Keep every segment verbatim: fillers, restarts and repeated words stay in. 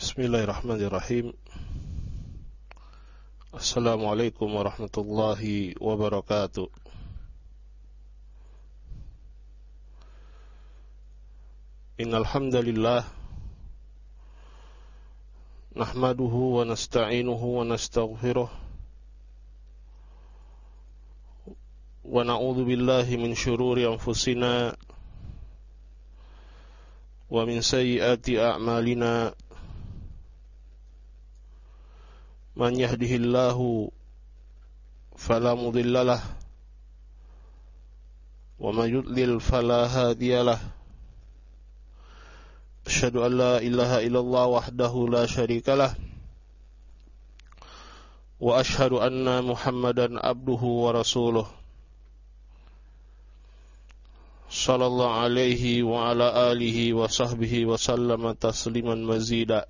Bismillahirrahmanirrahim. Assalamualaikum warahmatullahi wabarakatuh. Innal hamdalillah nahmaduhu wa nasta'inuhu wa nastaghfiruh wa na'udzu billahi min shururi anfusina wa min sayyiati a'malina. Man yahdihillahu fala mudilla lahu wa man yudlil fala hadiya lahu. Asyhadu an la ilaha illallah wahdahu la syarika lahu wa asyhadu anna Muhammadan abduhu wa rasuluh. Sallallahu alaihi wa ala alihi wa sahbihi wa sallama tasliman mazida.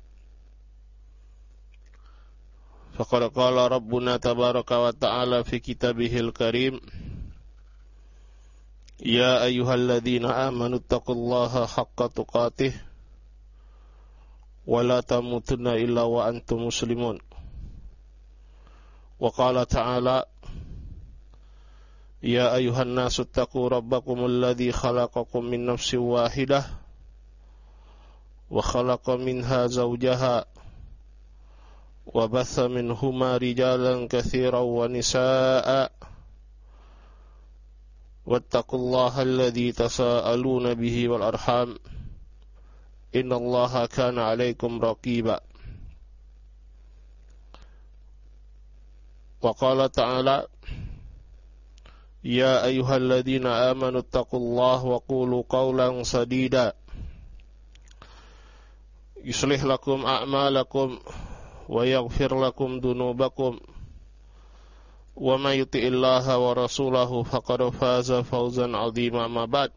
Faqad qala Rabbuna tabaraka wa ta'ala fi kitabihil karim, ya ayyuhalladzina amanu taqullaha haqqa tuqatih wa la tamutunna illa wa antum muslimun. Wa qala ta'ala, ya ayyuhan nasu taqu rabbakumul ladzi khalaqakum min nafsin wahidah wa khalaqa minha zawjaha wa batha minhuma rijalan katsiran wa nisaa'a wattaqullaha alladzi tasaaluna bihi wal arham innallaha kana 'alaikum raqiba. Wa qala ta'ala, ya ayyuhalladzina amanu taqullaha wa qulu qawlan sadida yuslih lakum a'malakum wa yaghfir lakum dunubakum wa may yuti'illaha wa rasulahu faqad faza fawzan 'azima. Ma ba'd.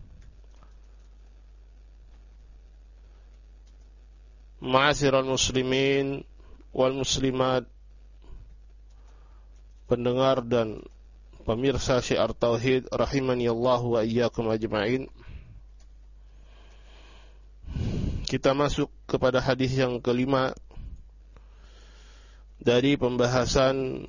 Ma'asyiral muslimin wal muslimat, pendengar dan pemirsa Syiar Tauhid rahimani Allah wa iyyakum ajma'in. Kita masuk kepada hadis yang kelima dari pembahasan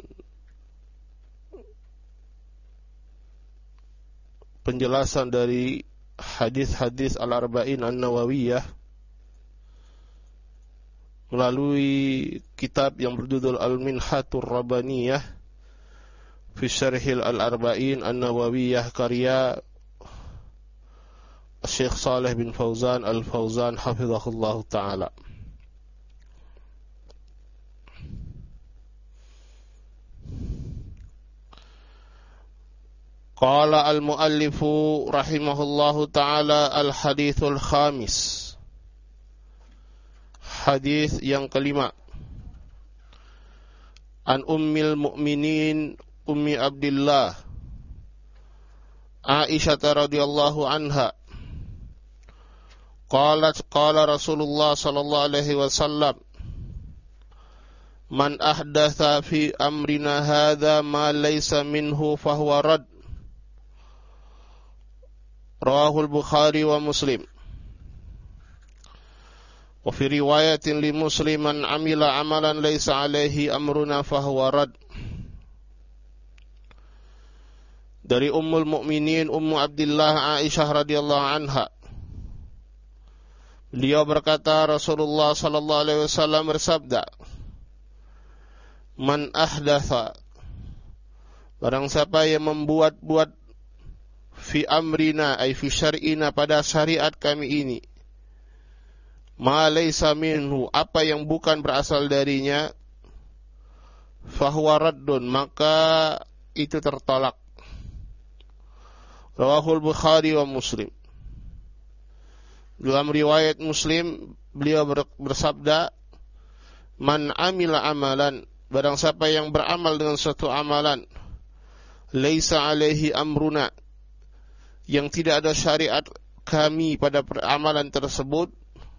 penjelasan dari hadis-hadis Al-Arba'in An-Nawawiyah melalui kitab yang berjudul Al-Minhatur Rabbaniyah fi Syarhil Al-Arba'in An-Nawawiyah karya Syekh Shalih bin Fauzan Al-Fauzan hafizahullah ta'ala. Qala al-muallifu rahimahullahu ta'ala al-hadithul khamis. Hadis yang kelima. An ummil mu'minin Ummi Abdillah Aisyah radhiyallahu anha qalat qala Rasulullah sallallahu alaihi wasallam, man ahdatha fi amrina hadza ma laysa minhu fahuwa rad. Rawahul Bukhari wa Muslim. Wa fi riwayatin li Musliman amila amalan laysa alaihi amruna fahuwa rad. Dari Ummul Mukminin Ummu Abdillah Aisyah radhiyallahu anha, beliau berkata, Rasulullah sallallahu alaihi wasallam bersabda, man ahdatha, barang siapa yang membuat-buat fi amrina ay fi syar'ina, pada syariat kami ini, ma laysa minhu, apa yang bukan berasal darinya, fahuwa raddun, maka itu tertolak. Rawahul Bukhari wa Muslim. Dalam riwayat Muslim beliau bersabda, man amila amalan, barang siapa yang beramal dengan suatu amalan, laisa alaihi amruna, yang tidak ada syariat kami pada amalan tersebut,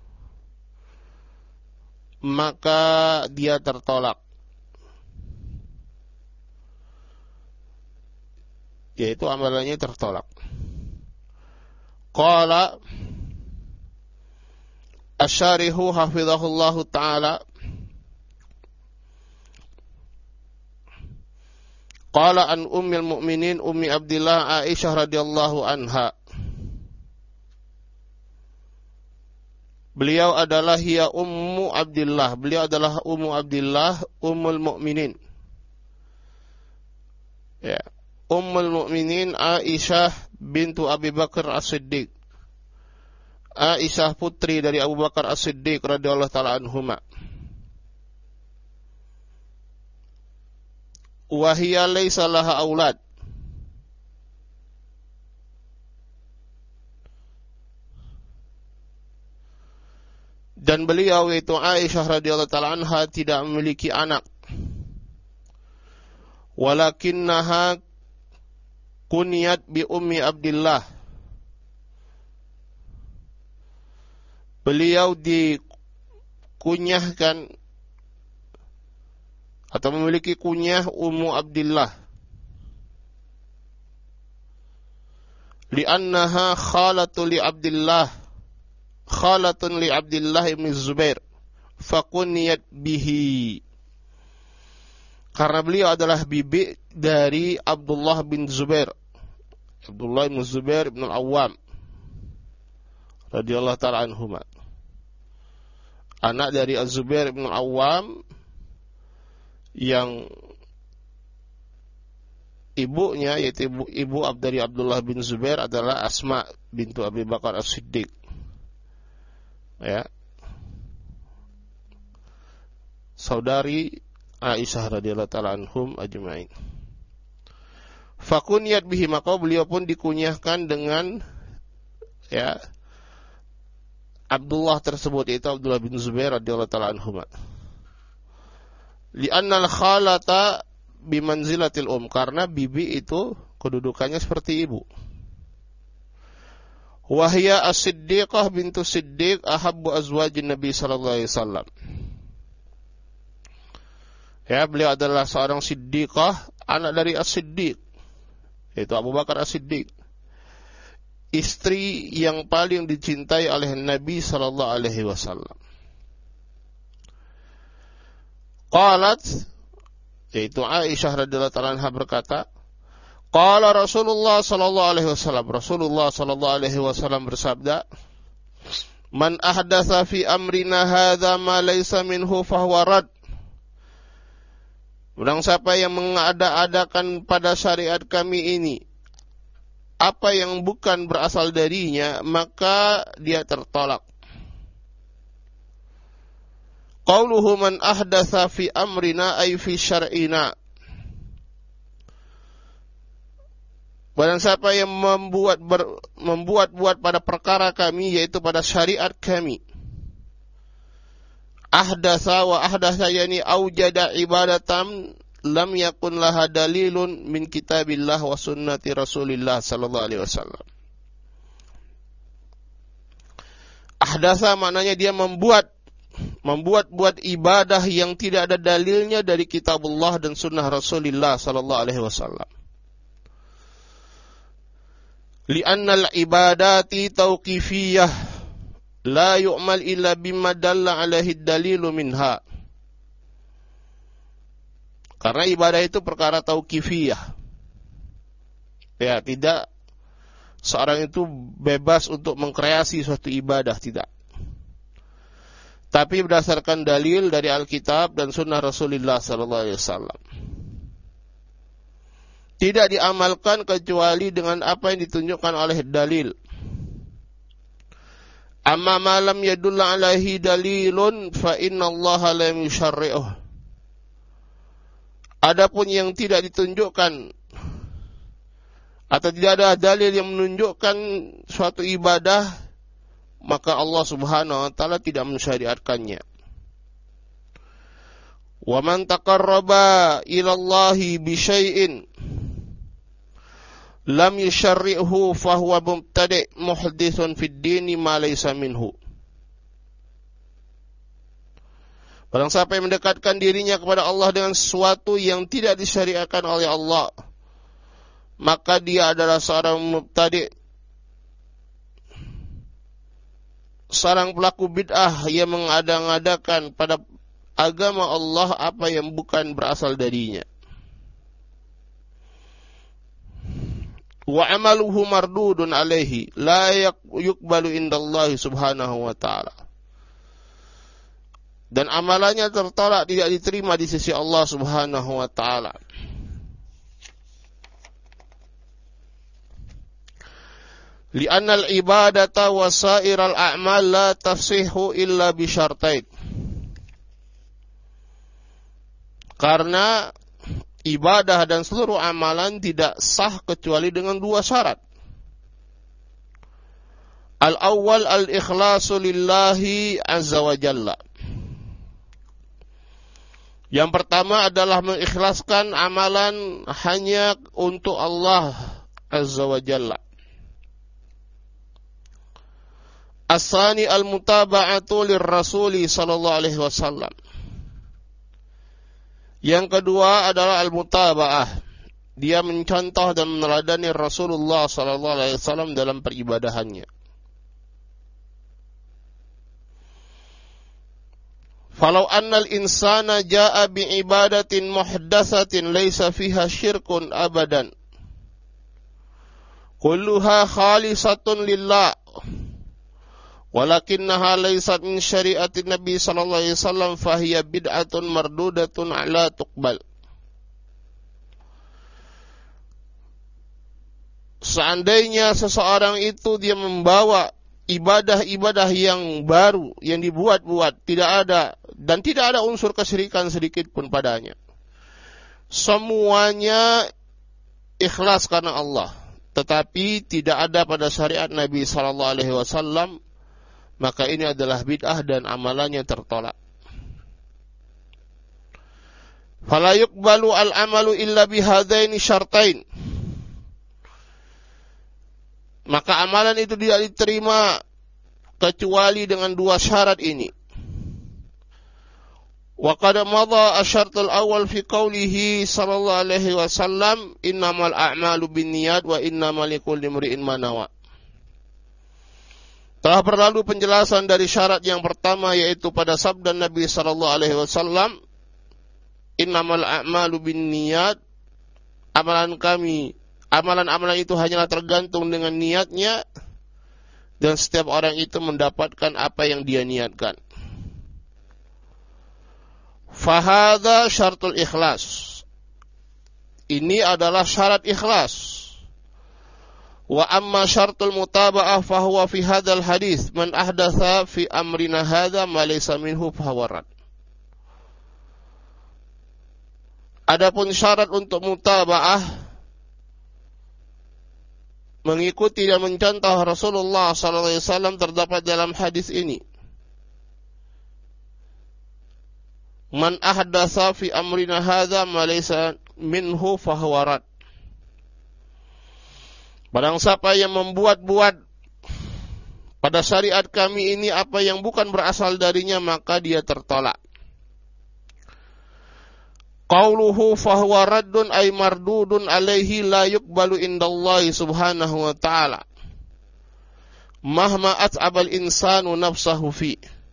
maka dia tertolak. Yaitu amalannya tertolak. Qala Asy-Syarihu hafizahullahu taala qala an ummil mu'minin ummi Abdillah Aisyah radhiyallahu anha. Beliau adalah hiya ummu Abdillah. Beliau adalah ummu Abdillah, ummul mu'minin. Ya, ummul mu'minin Aisyah bintu Abi Bakar As-Siddiq. Aisyah putri dari Abu Bakar As-Siddiq radhiyallahu taala anhuma. Wa hiya laysa laha aulad. Dan beliau itu Aisyah radhiyallahu taala anha tidak memiliki anak. Walakinnaha kunyat bi ummi Abdillah. Beliau dikunyahkan atau memiliki kunyah Ummu Abdillah. Li'annaha khalatu li Abdillah. Khalatun li Abdillah ibn Zubair. Fakunyat bihi. Karena beliau adalah bibi dari Abdullah bin Zubair. Abdullah bin Zubair bin Al-Awwam radhiyallahu ta'ala anhuma. Anak dari Az-Zubair bin Al-Awwam yang ibunya yaitu ibu, ibu dari Abdullah bin Zubair adalah Asma bintu Abi Bakar As-Siddiq. Ya. Saudari Aisyah radhiyallahu ta'ala anhum ajma'in. Fakunyat bihi, maka beliau pun dikunyahkan dengan ya Abdullah tersebut, yaitu Abdullah bin Zubair radhiyallahu ta'ala anhuma. Li'annal khalata bimanzilatil um, karena bibi itu kedudukannya seperti ibu. Wahia as-siddiqah bintu siddiq ahabbu azwajin Nabi sallallahu alaihi wasallam. Ya, beliau adalah seorang siddiqah, anak dari as-siddiq, yaitu Abu Bakar as-Siddiq. Istri yang paling dicintai oleh Nabi sallallahu alaihi wasallam. Qalat, yaitu Aisyah radhiyallahu ta'ala anha berkata, qala Rasulullah sallallahu alaihi wasallam, Rasulullah sallallahu alaihi wasallam bersabda, man ahdatsa fi amrina hadza ma laysa minhu fahuwa rad. Barang siapa yang mengada-adakan pada syariat kami ini apa yang bukan berasal darinya, maka dia tertolak. Qauluhu man ahdatsa fi amrina ay fi syar'ina. Barang siapa yang membuat ber, membuat-buat pada perkara kami, yaitu pada syariat kami. Ahdatsa wa ahdatsa yani aujada ibadatan lam yakun laha dalilun min kitabillah wa sunnati Rasulillah sallallahu alaihi wasallam. Ahdatsa maknanya dia membuat membuat-buat ibadah yang tidak ada dalilnya dari kitabullah dan sunnah Rasulillah sallallahu alaihi wasallam. Li'annal ibadati tauqifiyah la yu'mal illa bimma dalla alaihi dalilu minha. Karena ibadah itu perkara tauqifiyah. Ya, tidak seorang itu bebas untuk mengkreasi suatu ibadah, tidak. Tapi berdasarkan dalil dari Alkitab dan sunnah Rasulullah sallallahu alaihi wasallam. Tidak diamalkan kecuali dengan apa yang ditunjukkan oleh dalil. Amma ma lam yadulla alaihi dalilun fa innallaha lam yusyarri'uh. Adapun yang tidak ditunjukkan atau tidak ada dalil yang menunjukkan suatu ibadah, maka Allah Subhanahu wa taala tidak mensyariatkannya. Wa man taqarraba ila Allahi bi syai'in lam yusyarri'hu fa huwa mubtadi' muhditsun fid dini ma laysa minhu. Barang siapa yang mendekatkan dirinya kepada Allah dengan sesuatu yang tidak disyariatkan oleh Allah, maka dia adalah seorang mubtadi', seorang pelaku bid'ah yang mengada-ngadakan pada agama Allah apa yang bukan berasal darinya. Wa amaluhu mardudun alaihi la yuqbalu indallahi subhanahu wa ta'ala. Dan amalannya tertolak, tidak diterima di sisi Allah subhanahu wa ta'ala. Li'anna al-ibadata wa sa'iral a'mal la tafsihu illa bi syartain. Karena ibadah dan seluruh amalan tidak sah kecuali dengan dua syarat. Al-awwal al-ikhlasu lillahi azza wa jalla. Yang pertama adalah mengikhlaskan amalan hanya untuk Allah azza wa jalla. As-sani al-mutaba'atu lirrasuli sallallahu alaihi wasallam. Yang kedua adalah al-mutaba'ah. Dia mencontoh dan meneladani Rasulullah sallallahu alaihi wasallam dalam peribadahannya. Falau annal insana jaa'a bi'ibadatin muhdatsatin laisa fiha syirkun abadan. Kulluha khalisatun lillah. Walakinnaha laysat min syari'atin Nabi sallallahu alaihi wasallam fahiya bid'atun mardudatun ala tuqbal. Seandainya seseorang itu dia membawa ibadah-ibadah yang baru, yang dibuat-buat, tidak ada dan tidak ada unsur kesyirikan sedikit pun padanya. Semuanya ikhlas karena Allah, tetapi tidak ada pada syariat Nabi sallallahu alaihi wasallam, maka ini adalah bid'ah dan amalannya tertolak. Fala yuqbalu al-amalu illa bihadaini syartain. Maka amalan itu tidak diterima kecuali dengan dua syarat ini. Wa qad madha asy-syartul awwal fi qoulihi sallallahu alaihi wasallam innamal a'malu binniyat wa innamal likulli imri'in ma nawa. Telah berlalu penjelasan dari syarat yang pertama, yaitu pada sabda Nabi sallallahu alaihi wasallam, innamal a'malu binniyat, amalan kami, amalan-amalan itu hanyalah tergantung dengan niatnya, dan setiap orang itu mendapatkan apa yang dia niatkan. Fahadha syartul ikhlas. Ini adalah syarat ikhlas. Wa amma syartul mutaba'ah fahuwa fi hadzal hadis man ahdatsa fi amrina hadza ma laysa minhu fahuwa rad. Adapun syarat untuk mutaba'ah, mengikuti dan mencontoh Rasulullah sallallahu alaihi wasallam, terdapat dalam hadis ini. Man ahdatsa fi amrina hadza ma laysa minhu fahuwa rad. Barang siapa yang membuat-buat pada syariat kami ini apa yang bukan berasal darinya, maka dia tertolak. Qauluhu fahuwa raddun ay mardudun alaihi la yuqbalu indallahi subhanahu wa ta'ala. Mahma at'abal insanu nafsahu fi.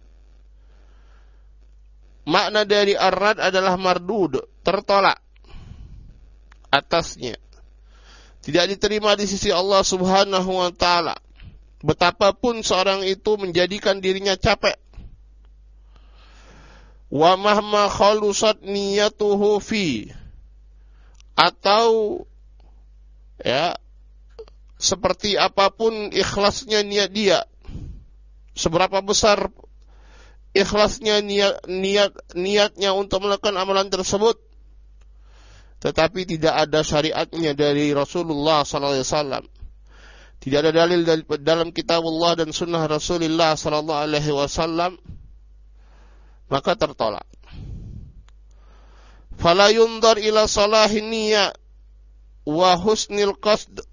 Makna dari ar-rad adalah mardud, tertolak atasnya. Tidak diterima di sisi Allah subhanahu wa ta'ala. Betapapun seorang itu menjadikan dirinya capek. Wa mahma khalusat niyatuhu fi. Atau ya, seperti apapun ikhlasnya niat dia. Seberapa besar ikhlasnya niat, niat niatnya untuk melakukan amalan tersebut, tetapi tidak ada syariatnya dari Rasulullah sallallahu alaihi wasallam. Tidak ada dalil dalam kitab Allah dan sunnah Rasulullah sallallahu alaihi wasallam, maka tertolak. Fala yundar ila salahin niyya wa husnil qasd.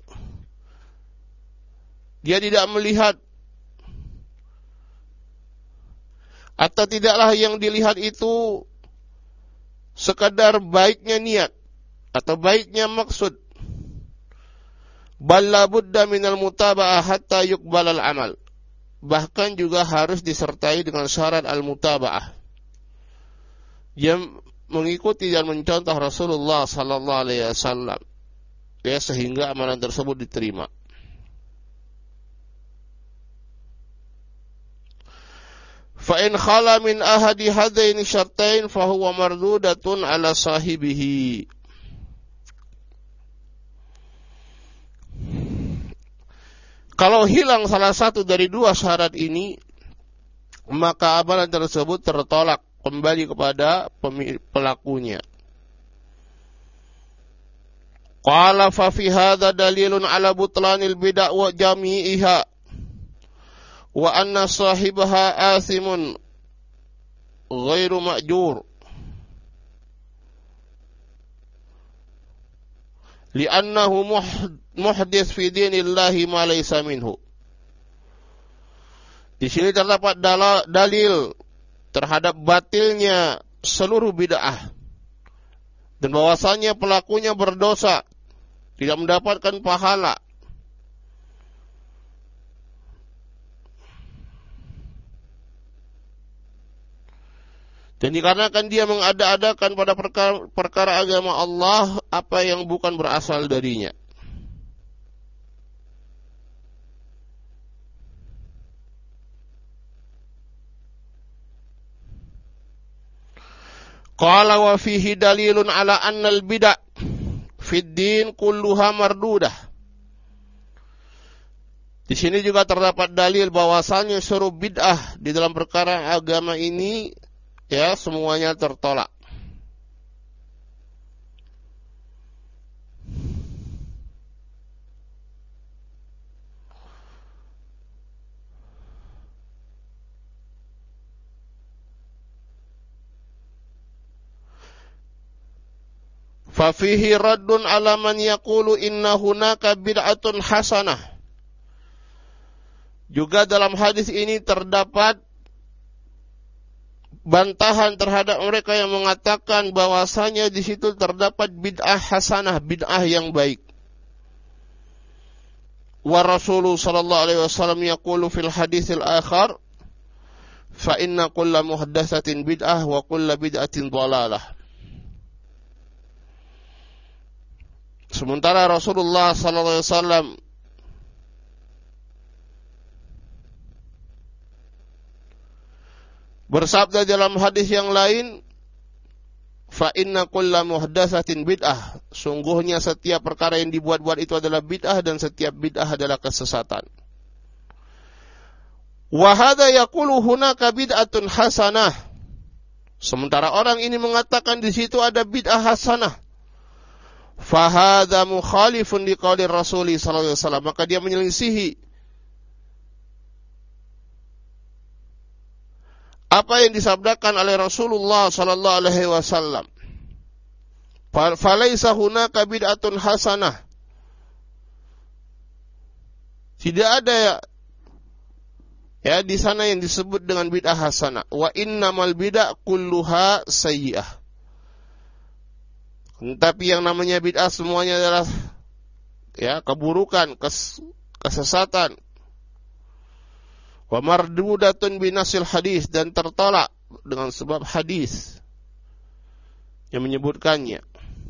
Dia tidak melihat, atau tidaklah yang dilihat itu sekadar baiknya niat atau baiknya maksud. Bal la budda minal mutaba'ah hatta yuqbalal amal. bahkan juga harus disertai dengan syarat al-mutaba'ah. Dia mengikuti dan mencontoh Rasulullah sallallahu alaihi wasallam, ya, sehingga amalan tersebut diterima. Fa in khala min ahadi hadaini syartain fa huwa mardudatun ala sahibihi. Kalau hilang salah satu dari dua syarat ini, maka amalan tersebut tertolak kembali kepada pelakunya. Qala fa fi hadza dalilun ala butlanil bid'ah wa jami'iha wa anna sahibaha athimun ghairu ma'jur li'annahu muhdits fi dinillahi ma laysa minhu. Di sini terdapat dalil terhadap batilnya seluruh bid'ah dan bahwasanya pelakunya berdosa, tidak mendapatkan pahala. Dan dikarenakan dia mengada-adakan pada perkara, perkara agama Allah apa yang bukan berasal darinya. Qala wa fihi dalilun ala anna al-bid'ah fid din kulluha mardudah. Di sini juga terdapat dalil bahwasanya seluruh bid'ah di dalam perkara agama ini, ya, semuanya tertolak. Fa fihi raddun ala man yaqulu inna hunaka bid'atun hasanah. Juga dalam hadis ini terdapat bantahan terhadap mereka yang mengatakan bahwasanya di situ terdapat bid'ah hasanah, bid'ah yang baik. Wa Rasulullah sallallahu alaihi wasallam yaqulu fil haditsil akhar, fa inna kulla muhdatsatin bid'ah wa kulla bid'atin dhalalah. Sementara Rasulullah sallallahu alaihi wasallam bersabda dalam hadis yang lain, fa inna kulla muhdatsatin bid'ah, sungguhnya setiap perkara yang dibuat-buat itu adalah bid'ah dan setiap bid'ah adalah kesesatan. Wa hadza yaqulu hunaka bid'atun hasanah, sementara orang ini mengatakan di situ ada bid'ah hasanah. Fa hadza mukhalifun liqauli Rasul sallallahu alaihi wasallam, maka dia menyelisihi apa yang disabdakan oleh Rasulullah sallallahu alaihi wasallam. Falaisa hunaka bid'atun hasanah, tidak ada ya, ya di sana yang disebut dengan bid'ah hasanah. Wa innamal bid'ah kulluha sayyi'ah. Tapi yang namanya bid'ah semuanya adalah, ya, keburukan, kes, kesesatan. Wa mardudatun binasil hadis, dan tertolak dengan sebab hadis yang menyebutkannya.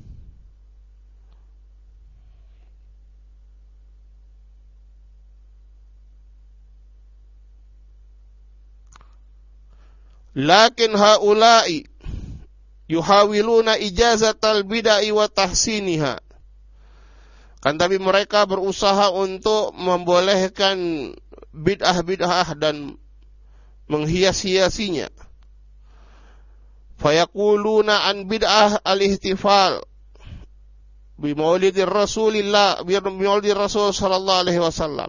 Lakin haula'i yuhawiluna ijazatal bid'ah wa tahsiniha. Kan tapi mereka berusaha untuk membolehkan bid'ah-bid'ah dan menghias-hiasinya. Fayaquluna an bid'ah al-ihtifal bi maulidir Rasulillah bi maulidir Rasul sallallahu alaihi wasallam.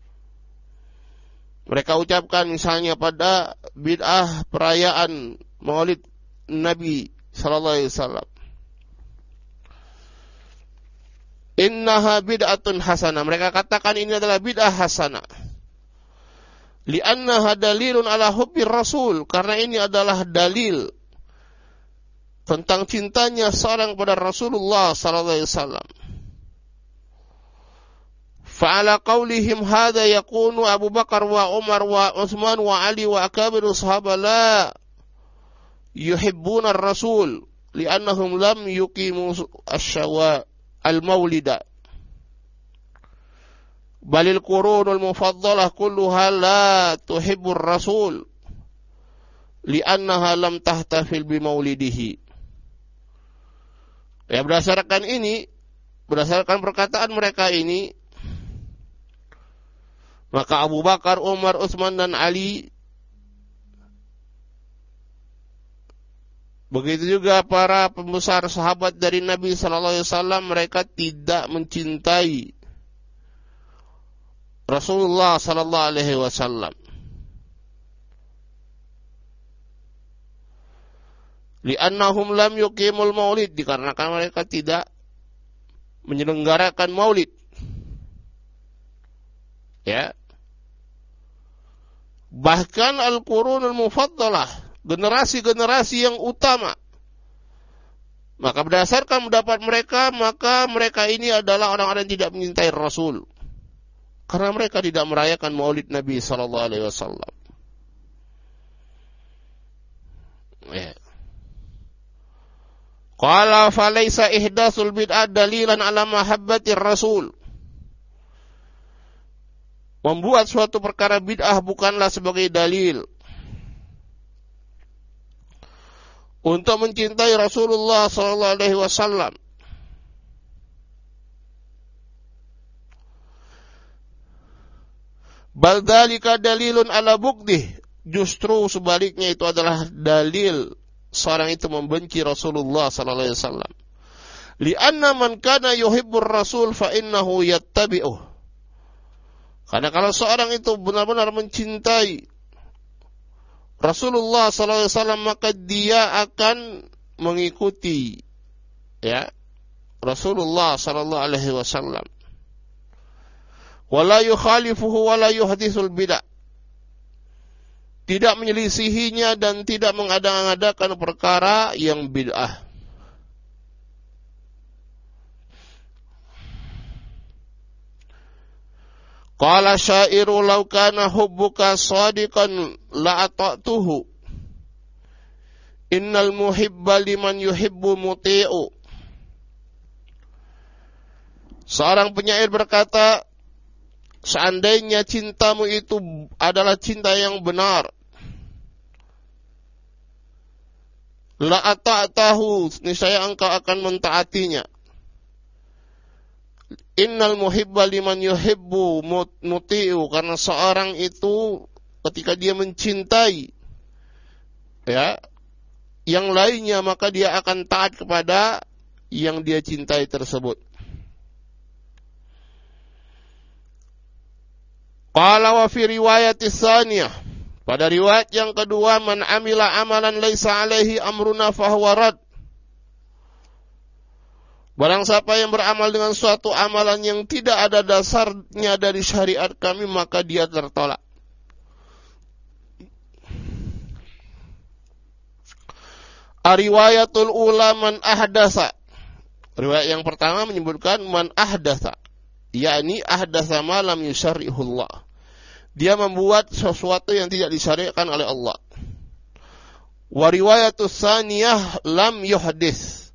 Mereka ucapkan misalnya pada bid'ah perayaan Maulid Nabi sallallahu alaihi wasallam, innaha bid'atun hasanah. Mereka katakan ini adalah bid'ah hasanah. Li'annaha dalilun ala hubbir Rasul, karena ini adalah dalil tentang cintanya seorang pada Rasulullah sallallahu alaihi wasallam. Fa'ala qawlihim hadha yakunu Abu Bakar wa Umar wa Uthman wa Ali wa akabiru sahabat la yuhibbuna ar-rasul li'annahum lam yuqimu asyawa al-maulida balil qurunul mufaddalah kulluha la tuhibbur rasul li'annaha lam tahtafil bimaulidihi. Ya, berdasarkan ini, berdasarkan perkataan mereka ini, maka Abu Bakar, Umar, Utsman dan Ali, begitu juga para pembesar sahabat dari Nabi sallallahu alaihi wasallam, mereka tidak mencintai Rasulullah sallallahu alaihi wasallam. Li'annahum lam yuqimul maulid, dikarenakan mereka tidak menyelenggarakan maulid. Ya. Bahkan al-qurunul mufaddalah, generasi-generasi yang utama, maka berdasarkan pendapat mereka, maka mereka ini adalah orang-orang yang tidak mencintai Rasul, karena mereka tidak merayakan maulid Nabi sallallahu alaihi wasallam. Ya. Qala falaysa ihdatsul bid'ah dalilan ala mahabbatir Rasul. Membuat suatu perkara bid'ah bukanlah sebagai dalil untuk mencintai Rasulullah sallallahu alaihi wasallam. Bal dzalika dalilun ala bughdih. Justru sebaliknya itu adalah dalil seorang itu membenci Rasulullah sallallahu alaihi wasallam. Li'anna man kana yuhibbur rasul fa innahu yattabi'uh. Karena kalau seorang itu benar-benar mencintai Rasulullah sallallahu alaihi wasallam, maka dia akan mengikuti ya Rasulullah sallallahu alaihi wasallam. Wala yukhalifuhu wala yuhditsul bid'ah. Tidak menyelisihinya dan tidak mengada-ngadakan perkara yang bid'ah. Qala syairu law kana hubbuka shadiqan la ata'tuhu. Innal muhibba liman yuhibbu muti'u. Seorang penyair berkata, seandainya cintamu itu adalah cinta yang benar, la ata'tahu, niscaya engkau akan mentaatinya. Innal muhibba liman yuhibbu muti'u, karena seorang itu ketika dia mencintai ya yang lainnya, maka dia akan taat kepada yang dia cintai tersebut. Qala wa fi riwayatis tsaniyah, pada riwayat yang kedua, man amila amalan laisa alaihi amruna fahuwa rad. Barang siapa yang beramal dengan suatu amalan yang tidak ada dasarnya dari syariat kami, maka dia tertolak. Riwayatul ula man ahdasa. Riwayat yang pertama menyebutkan man ahdasa, yakni ahdasa ma lam yusyarihullah. Dia membuat sesuatu yang tidak disyariatkan oleh Allah. Wa riwayatus tsaniyah lam yuhdits.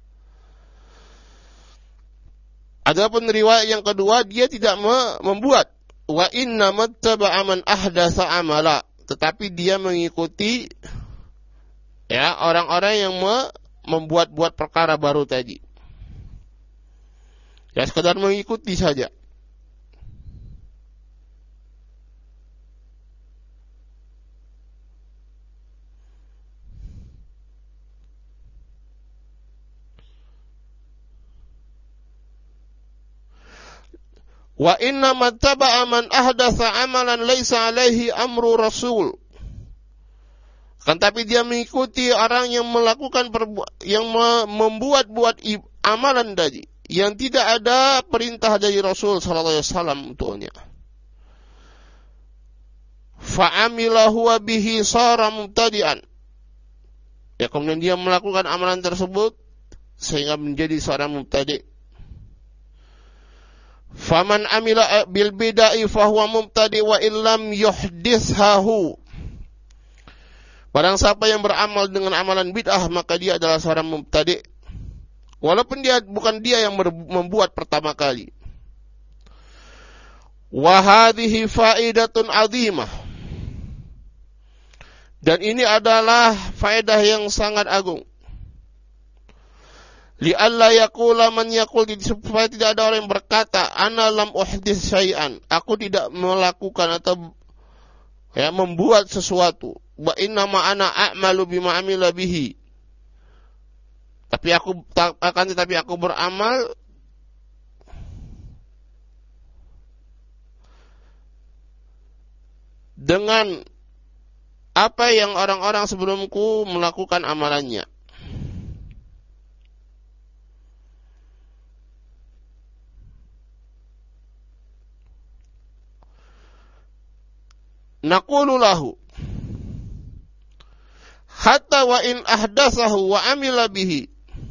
Adapun riwayat yang kedua, dia tidak membuat. Wa inna mattaba'a man ahdasa amala, tetapi dia mengikuti ya orang-orang yang membuat-buat perkara baru tadi. Ya sekedar mengikuti saja. Wa inna mattaba'a man ahdatsa amalan laisa alaihi amru rasul. Kan tapi dia mengikuti orang yang melakukan perbu- yang membuat-buat amalan tadi yang tidak ada perintah dari Rasul sallallahu alaihi wasallam untuknya. Fa amila huwa bihi sara mubtadi'an. Ya, kemudian dia melakukan amalan tersebut sehingga menjadi seorang mubtadi'. Faman amila bil bid'ah fahuwa mubtadi wa illam yuhdithahu. Barang siapa yang beramal dengan amalan bid'ah, maka dia adalah seorang mubtadi, walaupun dia bukan dia yang membuat pertama kali. Wa hadhihi faidatun 'azimah. Dan ini adalah faedah yang sangat agung. Li'alla yaqula man yaqul, supaya tidak ada orang yang berkata ana lam uhdits syai'an, aku tidak melakukan atau ya membuat sesuatu. Wa inna ma ana a'malu bima amila bihi. Tapi aku akan tetapi aku beramal dengan apa yang orang-orang sebelumku melakukan amalannya. Naqulu lahu hatta wa in ahdatsahu wa amila bihi,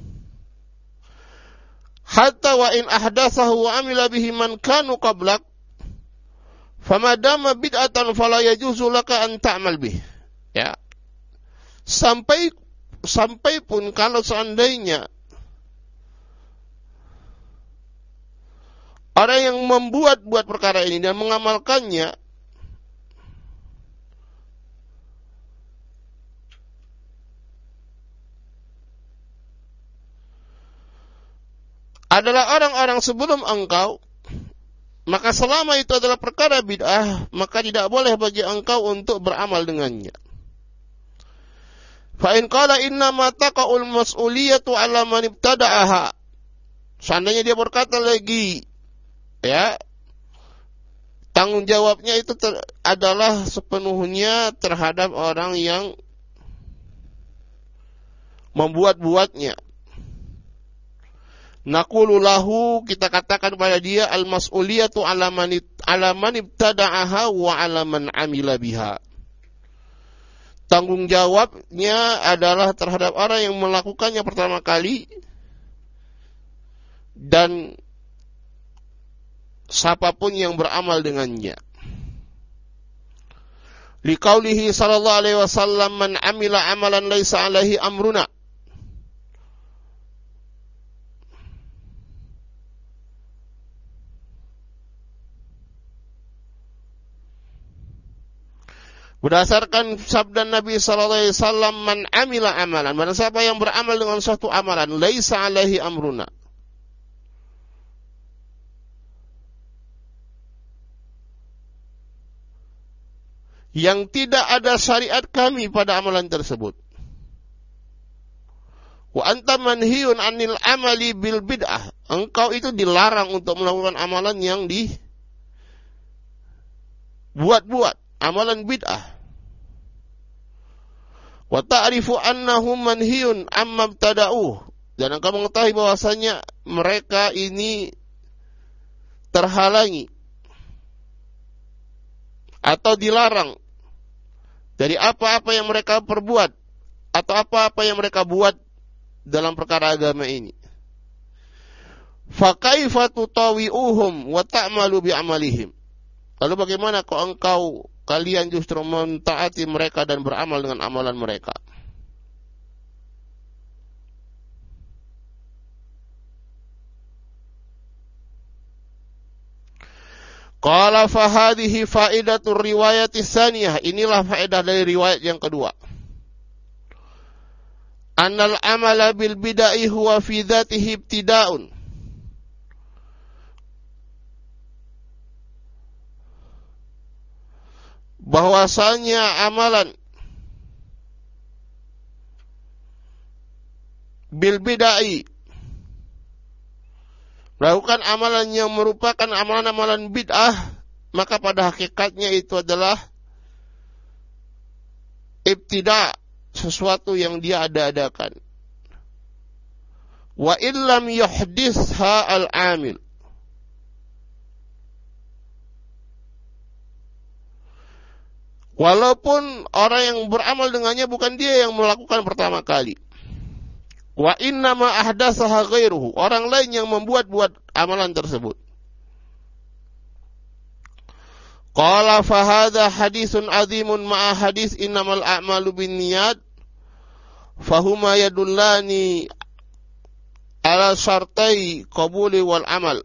hatta wa in ahdatsahu wa amila bihi man kanu qablak, famadama bid'atan fala yajuzu laka an ta'mal bih. Ya. Sampai sampai pun kalau seandainya orang yang membuat-buat perkara ini dan mengamalkannya adalah orang-orang sebelum engkau, maka selama itu adalah perkara bid'ah, maka tidak boleh bagi engkau untuk beramal dengannya. Fa in qala inna ma taqa'ul mas'uliyatu 'ala man ibtada'aha. Seandainya dia berkata lagi, ya, tanggung jawabnya itu ter- adalah sepenuhnya terhadap orang yang membuat-buatnya. Naqulu lahu, kita katakan pada dia al-mas'uliyatu 'ala man ala man ibtada'aha wa 'ala man 'amila biha. Tanggung jawabnya adalah terhadap orang yang melakukannya pertama kali dan siapapun yang beramal dengannya. Liqaulihi sallallahu alaihi wasallam man 'amila 'amalan laisa 'alaihi amruna. Berdasarkan sabda Nabi sallallahu alaihi wasallam, man amila amalan, barang siapa yang beramal dengan suatu amalan, laisa alaihi amruna, yang tidak ada syariat kami pada amalan tersebut. Wa anta manhiyun anil amali bil bid'ah, engkau itu dilarang untuk melakukan amalan yang dibuat-buat, amalan bid'ah. Wa ta'rifu annahum manhiyun amma ibtada'uh, dan engkau mengetahui bahwasanya mereka ini terhalangi atau dilarang dari apa-apa yang mereka perbuat atau apa-apa yang mereka buat dalam perkara agama ini. Fa kaifa tutawi'uhum wa ta'malu bi'amalihim, lalu bagaimana kok engkau kalian justru mentaati mereka dan beramal dengan amalan mereka? Qala fa hadhihi faidatur riwayati tsaniyah, inilah faedah dari riwayat yang kedua. Annal amala bil bid'ah huwa fi dzatihi ibtida'un, bahwasanya amalan bil bid'ah, melakukan amalan yang merupakan amalan-amalan bid'ah, maka pada hakikatnya itu adalah ibtida', sesuatu yang dia ada-adakan. Wa illam yuhdisha al-amil, walaupun orang yang beramal dengannya bukan dia yang melakukan pertama kali. Wa inna ma ahdatsaha ghairuhu, orang lain yang membuat-buat amalan tersebut. Qala fa hadha haditsun 'azimun ma'a hadits innamal a'malu binniyat fahuma yadullani ala syartai qabuli wal amal.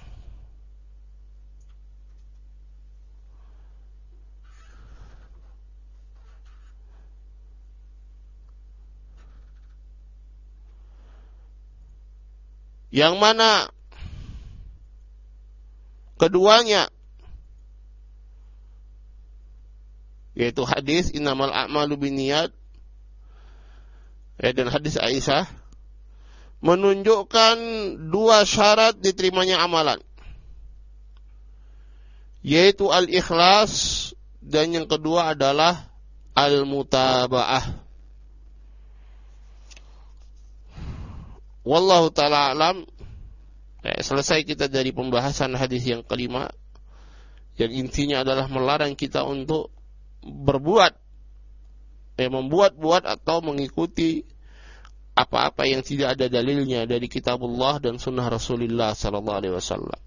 Yang mana keduanya, yaitu hadis innamal a'malu binniyat ya, dan hadis Aisyah, menunjukkan dua syarat diterimanya amalan, yaitu al-ikhlas dan yang kedua adalah al-mutaba'ah. Wallahu ta'ala alam. Eh, selesai kita dari pembahasan hadis yang kelima, yang intinya adalah melarang kita untuk berbuat, eh, membuat-buat atau mengikuti apa-apa yang tidak ada dalilnya dari kitabullah dan sunnah Rasulullah sallallahu alaihi wasallam.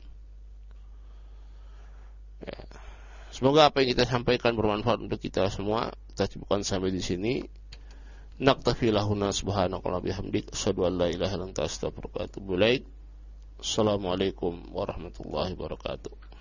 Ya. Semoga apa yang kita sampaikan bermanfaat untuk kita semua. Kita cukupkan sampai di sini. Naktafi lahuna subhanakallahumma bihamdik asyhadu an la ilaha illa anta astaghfiruka wa atubu ilaik. Assalamualaikum warahmatullahi wabarakatuh.